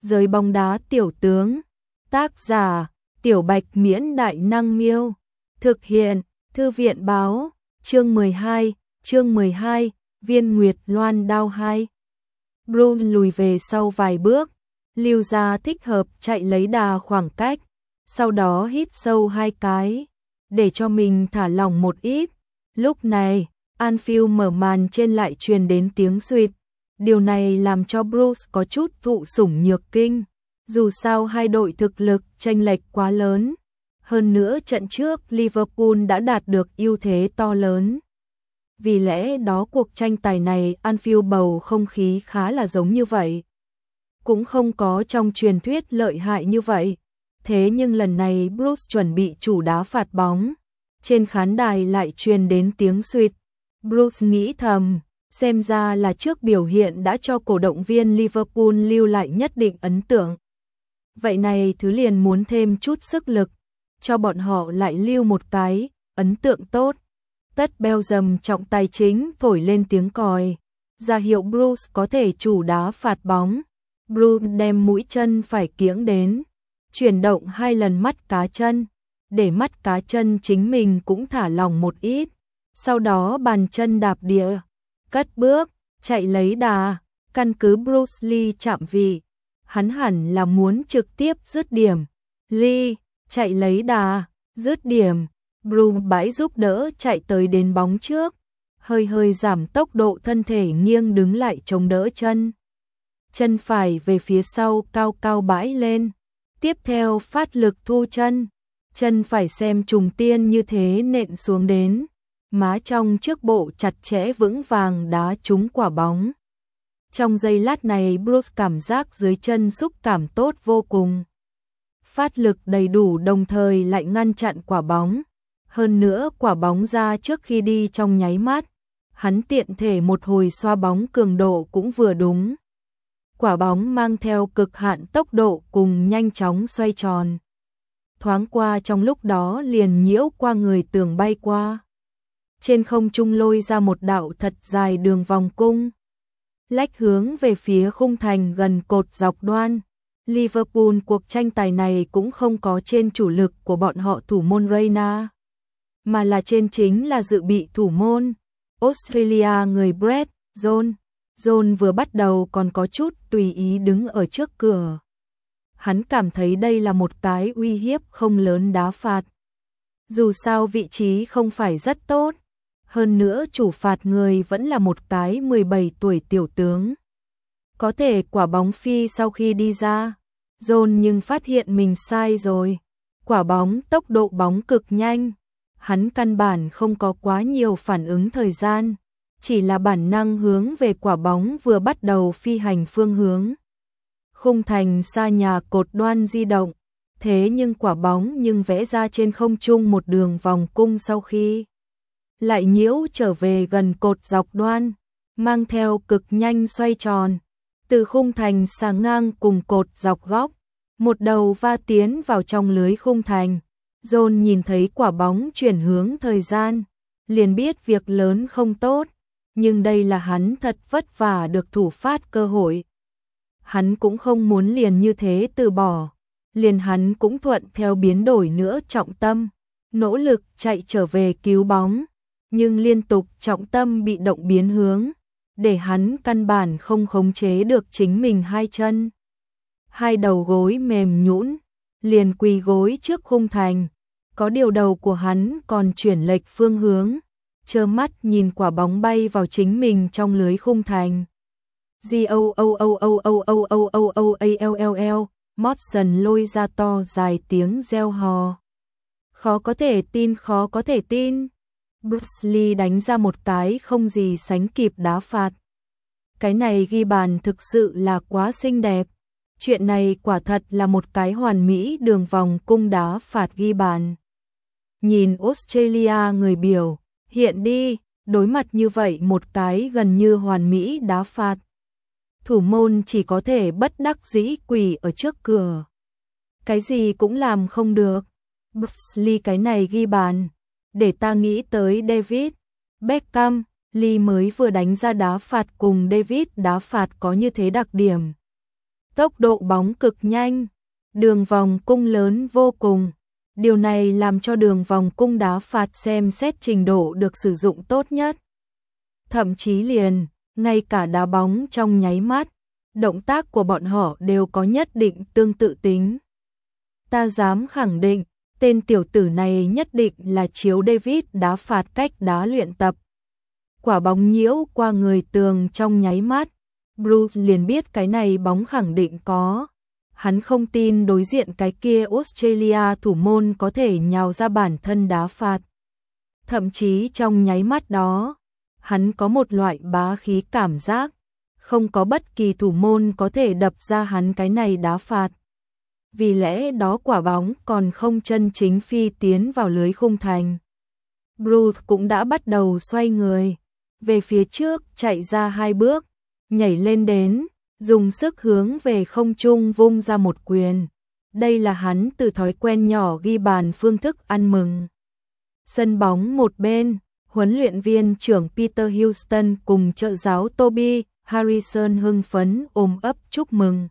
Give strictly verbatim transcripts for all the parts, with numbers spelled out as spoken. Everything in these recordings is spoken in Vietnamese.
Giới bóng đá tiểu tướng. Tác giả: Tiểu Bạch Miễn Đại Năng Miêu. Thực hiện: Thư viện báo. Chương mười hai, chương mười hai, Viên Nguyệt Loan đao hai. Bruce lùi về sau vài bước, lưu ra thích hợp chạy lấy đà khoảng cách, sau đó hít sâu hai cái, để cho mình thả lỏng một ít. Lúc này, Anfield mở màn trên lại truyền đến tiếng suýt. Điều này làm cho Bruce có chút thụ sủng nhược kinh. Dù sao hai đội thực lực chênh lệch quá lớn. Hơn nữa trận trước Liverpool đã đạt được ưu thế to lớn. Vì lẽ đó cuộc tranh tài này Anfield bầu không khí khá là giống như vậy. Cũng không có trong truyền thuyết lợi hại như vậy. Thế nhưng lần này Bruce chuẩn bị chủ đá phạt bóng. Trên khán đài lại truyền đến tiếng suýt. Bruce nghĩ thầm, xem ra là trước biểu hiện đã cho cổ động viên Liverpool lưu lại nhất định ấn tượng. Vậy này thứ liền muốn thêm chút sức lực, cho bọn họ lại lưu một cái ấn tượng tốt. Tất Belgium trọng tài chính thổi lên tiếng còi, ra hiệu Bruce có thể chủ đá phạt bóng. Bruce đem mũi chân phải kiễng đến, chuyển động hai lần mắt cá chân, để mắt cá chân chính mình cũng thả lỏng một ít. Sau đó bàn chân đạp địa, cất bước, chạy lấy đà. Căn cứ Bruce Lee chạm vị, hắn hẳn là muốn trực tiếp dứt điểm. Lee, chạy lấy đà, dứt điểm. Bruce bãi giúp đỡ chạy tới đến bóng trước, hơi hơi giảm tốc độ thân thể nghiêng đứng lại chống đỡ chân. Chân phải về phía sau cao cao bãi lên, tiếp theo phát lực thu chân, chân phải xem trùng tiên như thế nện xuống đến, má trong trước bộ chặt chẽ vững vàng đá trúng quả bóng. Trong giây lát này Bruce cảm giác dưới chân xúc cảm tốt vô cùng. Phát lực đầy đủ đồng thời lại ngăn chặn quả bóng. Hơn nữa quả bóng ra trước khi đi trong nháy mắt, hắn tiện thể một hồi xoa bóng cường độ cũng vừa đúng. Quả bóng mang theo cực hạn tốc độ cùng nhanh chóng xoay tròn. Thoáng qua trong lúc đó liền nhiễu qua người tường bay qua. Trên không trung lôi ra một đạo thật dài đường vòng cung, lách hướng về phía khung thành gần cột dọc đoan. Liverpool cuộc tranh tài này cũng không có trên chủ lực của bọn họ thủ môn Reina, mà là trên chính là dự bị thủ môn Australia người Brett Jones. Jones vừa bắt đầu còn có chút tùy ý đứng ở trước cửa. Hắn cảm thấy đây là một cái uy hiếp không lớn đá phạt. Dù sao vị trí không phải rất tốt. Hơn nữa chủ phạt người vẫn là một cái mười bảy tuổi tiểu tướng. Có thể quả bóng phi sau khi đi ra. Jones nhưng phát hiện mình sai rồi. Quả bóng tốc độ bóng cực nhanh. Hắn căn bản không có quá nhiều phản ứng thời gian. Chỉ là bản năng hướng về quả bóng vừa bắt đầu phi hành phương hướng. Khung thành xa nhà cột đoan di động. Thế nhưng quả bóng nhưng vẽ ra trên không trung một đường vòng cung sau khi lại nhiễu trở về gần cột dọc đoan, mang theo cực nhanh xoay tròn, từ khung thành xa ngang cùng cột dọc góc, một đầu va tiến vào trong lưới khung thành. John nhìn thấy quả bóng chuyển hướng thời gian, liền biết việc lớn không tốt, nhưng đây là hắn thật vất vả được thủ phát cơ hội. Hắn cũng không muốn liền như thế từ bỏ, liền hắn cũng thuận theo biến đổi nữa trọng tâm, nỗ lực chạy trở về cứu bóng. Nhưng liên tục trọng tâm bị động biến hướng, để hắn căn bản không khống chế được chính mình hai chân. Hai đầu gối mềm nhũn, liền quỳ gối trước khung thành. Có điều đầu của hắn còn chuyển lệch phương hướng, trơ mắt nhìn quả bóng bay vào chính mình trong lưới khung thành. G O O O O O O O O O A L L L, Morrison lôi ra to dài tiếng reo hò. Khó có thể tin, khó có thể tin. Bruce Lee đánh ra một cái không gì sánh kịp đá phạt. Cái này ghi bàn thực sự là quá xinh đẹp. Chuyện này quả thật là một cái hoàn mỹ đường vòng cung đá phạt ghi bàn. Nhìn Australia người biểu hiện đi, đối mặt như vậy một cái gần như hoàn mỹ đá phạt. Thủ môn chỉ có thể bất đắc dĩ quỳ ở trước cửa. Cái gì cũng làm không được. Bruce Lee cái này ghi bàn. Để ta nghĩ tới David Beckham. Lee mới vừa đánh ra đá phạt cùng David đá phạt có như thế đặc điểm. Tốc độ bóng cực nhanh, đường vòng cung lớn vô cùng. Điều này làm cho đường vòng cung đá phạt xem xét trình độ được sử dụng tốt nhất. Thậm chí liền, ngay cả đá bóng trong nháy mắt, động tác của bọn họ đều có nhất định tương tự tính. Ta dám khẳng định, tên tiểu tử này nhất định là chiếu David đá phạt cách đá luyện tập. Quả bóng nhiễu qua người tường trong nháy mắt, Bruce liền biết cái này bóng khẳng định có. Hắn không tin đối diện cái kia Australia thủ môn có thể nhào ra bản thân đá phạt. Thậm chí trong nháy mắt đó, hắn có một loại bá khí cảm giác, không có bất kỳ thủ môn có thể đập ra hắn cái này đá phạt. Vì lẽ đó quả bóng còn không chân chính phi tiến vào lưới khung thành. Bruce cũng đã bắt đầu xoay người, về phía trước chạy ra hai bước, nhảy lên đến, dùng sức hướng về không trung vung ra một quyền. Đây là hắn từ thói quen nhỏ ghi bàn phương thức ăn mừng. Sân bóng một bên, huấn luyện viên trưởng Peter Houston cùng trợ giáo Toby Harrison hưng phấn ôm ấp chúc mừng.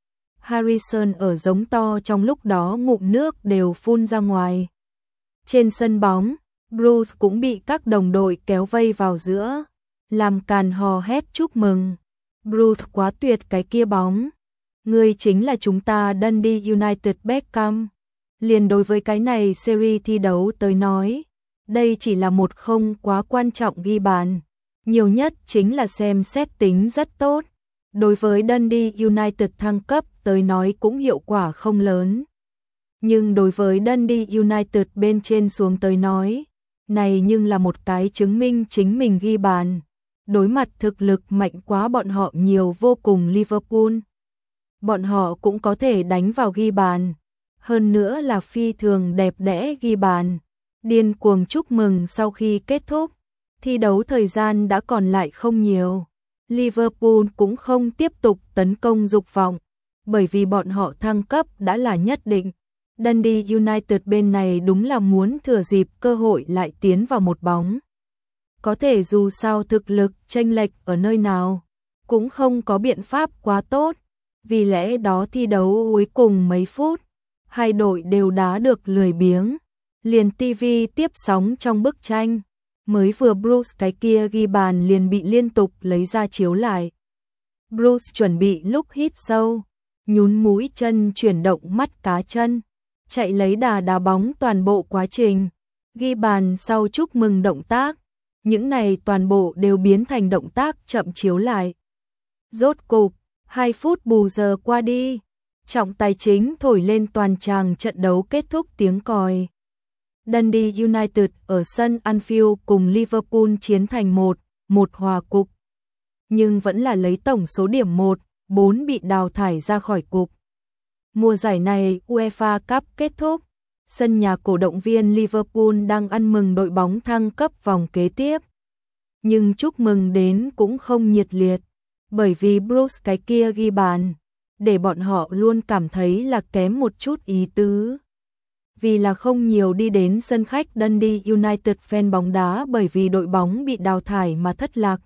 Harrison ở giống to trong lúc đó ngụm nước đều phun ra ngoài. Trên sân bóng, Bruce cũng bị các đồng đội kéo vây vào giữa, làm càn hò hét chúc mừng. Bruce quá tuyệt cái kia bóng. Người chính là chúng ta Dundee United Beckham. Liền đối với cái này series thi đấu tới nói, đây chỉ là một không quá quan trọng ghi bàn. Nhiều nhất chính là xem xét tính rất tốt. Đối với Dundee United thăng cấp tới nói cũng hiệu quả không lớn. Nhưng đối với Dundee United bên trên xuống tới nói, này nhưng là một cái chứng minh chính mình ghi bàn. Đối mặt thực lực mạnh quá bọn họ nhiều vô cùng Liverpool. Bọn họ cũng có thể đánh vào ghi bàn. Hơn nữa là phi thường đẹp đẽ ghi bàn. Điên cuồng chúc mừng sau khi kết thúc. Thi đấu thời gian đã còn lại không nhiều. Liverpool cũng không tiếp tục tấn công dục vọng. Bởi vì bọn họ thăng cấp đã là nhất định. Dundee United bên này đúng là muốn thừa dịp cơ hội lại tiến vào một bóng. Có thể dù sao thực lực chênh lệch ở nơi nào, cũng không có biện pháp quá tốt. Vì lẽ đó thi đấu cuối cùng mấy phút, hai đội đều đá được lười biếng. Liền ti vi tiếp sóng trong bức tranh. Mới vừa Bruce cái kia ghi bàn liền bị liên tục lấy ra chiếu lại. Bruce chuẩn bị lúc hít sâu, nhún mũi chân chuyển động mắt cá chân, chạy lấy đà đá bóng toàn bộ quá trình. Ghi bàn sau chúc mừng động tác. Những này toàn bộ đều biến thành động tác chậm chiếu lại. Rốt cục, hai phút bù giờ qua đi, trọng tài chính thổi lên toàn tràng trận đấu kết thúc tiếng còi. Dundee United ở sân Anfield cùng Liverpool chiến thành một một hòa cục. Nhưng vẫn là lấy tổng số điểm một bốn bị đào thải ra khỏi cục. Mùa giải này UEFA Cup kết thúc. Sân nhà cổ động viên Liverpool đang ăn mừng đội bóng thăng cấp vòng kế tiếp. Nhưng chúc mừng đến cũng không nhiệt liệt, bởi vì Bruce cái kia ghi bàn, để bọn họ luôn cảm thấy là kém một chút ý tứ. Vì là không nhiều đi đến sân khách Dundee United fan bóng đá bởi vì đội bóng bị đào thải mà thất lạc.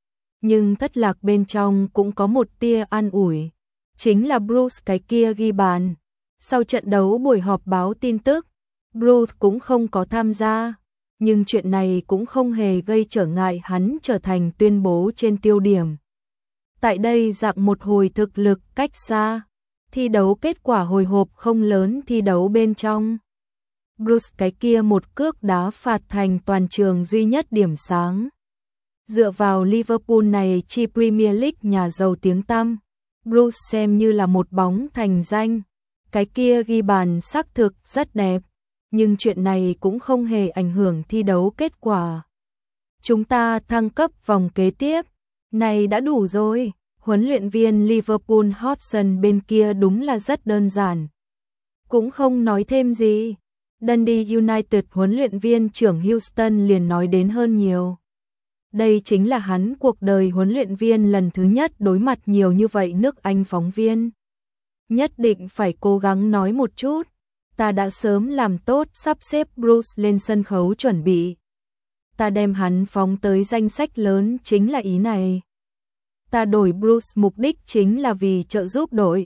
Nhưng thất lạc bên trong cũng có một tia an ủi, chính là Bruce cái kia ghi bàn. Sau trận đấu buổi họp báo tin tức, Bruce cũng không có tham gia, nhưng chuyện này cũng không hề gây trở ngại hắn trở thành tuyên bố trên tiêu điểm. Tại đây dạng một hồi thực lực cách xa, thi đấu kết quả hồi hộp không lớn thi đấu bên trong. Bruce cái kia một cước đá phạt thành toàn trường duy nhất điểm sáng. Dựa vào Liverpool này chi Premier League nhà giàu tiếng tăm, Bruce xem như là một bóng thành danh. Cái kia ghi bàn xác thực rất đẹp, nhưng chuyện này cũng không hề ảnh hưởng thi đấu kết quả. Chúng ta thăng cấp vòng kế tiếp, này đã đủ rồi. Huấn luyện viên Liverpool Hodgson bên kia đúng là rất đơn giản. Cũng không nói thêm gì. Dundee United huấn luyện viên trưởng Houston liền nói đến hơn nhiều. Đây chính là hắn cuộc đời huấn luyện viên lần thứ nhất đối mặt nhiều như vậy nước Anh phóng viên. Nhất định phải cố gắng nói một chút. Ta đã sớm làm tốt sắp xếp Bruce lên sân khấu chuẩn bị. Ta đem hắn phóng tới danh sách lớn chính là ý này. Ta đổi Bruce mục đích chính là vì trợ giúp đội,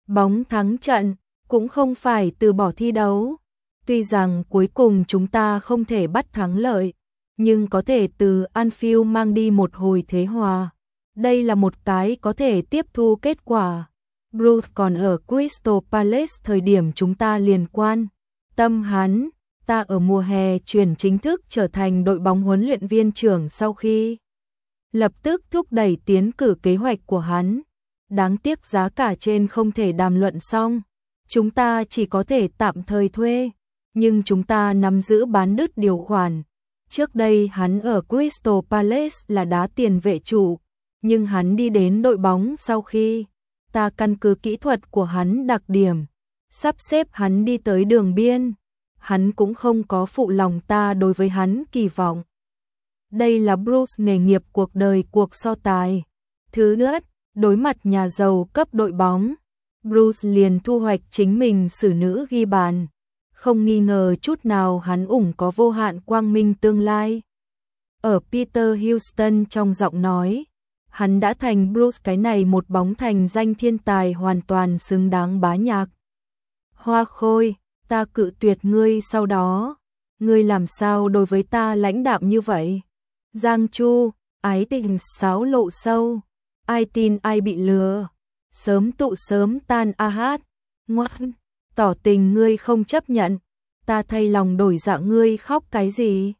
bóng thắng trận, cũng không phải từ bỏ thi đấu. Tuy rằng cuối cùng chúng ta không thể bắt thắng lợi, nhưng có thể từ Anfield mang đi một hồi thế hòa. Đây là một cái có thể tiếp thu kết quả. Bruce còn ở Crystal Palace thời điểm chúng ta liên quan. Tâm hắn, ta ở mùa hè chuyển chính thức trở thành đội bóng huấn luyện viên trưởng sau khi lập tức thúc đẩy tiến cử kế hoạch của hắn. Đáng tiếc giá cả trên không thể đàm luận xong. Chúng ta chỉ có thể tạm thời thuê, nhưng chúng ta nắm giữ bán đứt điều khoản. Trước đây hắn ở Crystal Palace là đá tiền vệ trụ, nhưng hắn đi đến đội bóng sau khi ta căn cứ kỹ thuật của hắn đặc điểm, sắp xếp hắn đi tới đường biên. Hắn cũng không có phụ lòng ta đối với hắn kỳ vọng. Đây là Bruce nghề nghiệp cuộc đời cuộc so tài. Thứ nữa, đối mặt nhà giàu cấp đội bóng, Bruce liền thu hoạch chính mình xử nữ ghi bàn. Không nghi ngờ chút nào hắn ủng có vô hạn quang minh tương lai. Ở Peter Houston trong giọng nói, hắn đã thành Bruce cái này một bóng thành danh thiên tài hoàn toàn xứng đáng bá nhạc. Hoa Khôi, ta cự tuyệt ngươi sau đó. Ngươi làm sao đối với ta lãnh đạm như vậy? Giang Chu, ái tình sáo lộ sâu. Ai tin ai bị lừa. Sớm tụ sớm tan a hát. Ngoan, tỏ tình ngươi không chấp nhận. Ta thay lòng đổi dạ ngươi khóc cái gì?